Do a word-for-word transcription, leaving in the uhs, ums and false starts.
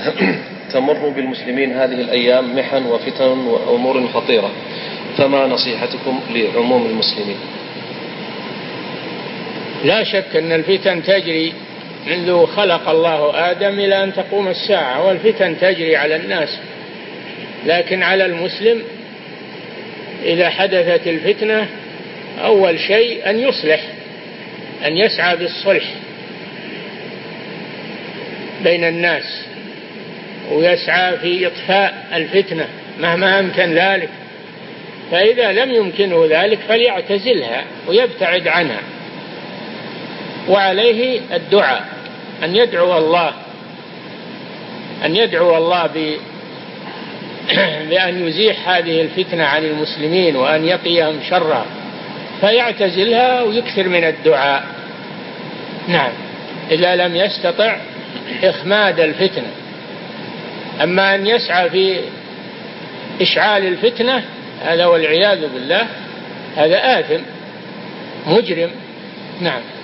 تمر بالمسلمين هذه الأيام محن وفتن وأمور خطيرة، فما نصيحتكم لعموم المسلمين؟ لا شك أن الفتن تجري منذ خلق الله آدم إلى أن تقوم الساعة، والفتن تجري على الناس، لكن على المسلم إذا حدثت الفتنة أول شيء أن يصلح، أن يسعى بالصلح بين الناس، ويسعى في إطفاء الفتنة مهما أمكن ذلك، فإذا لم يمكنه ذلك فليعتزلها ويبتعد عنها، وعليه الدعاء، أن يدعو الله أن يدعو الله بأن يزيح هذه الفتنة عن المسلمين وأن يقيهم شرها، فيعتزلها ويكثر من الدعاء. نعم، إذا لم يستطع إخماد الفتنة. أما أن يسعى في إشعال الفتنة هذا والعياذ بالله هذا آثم مجرم. نعم.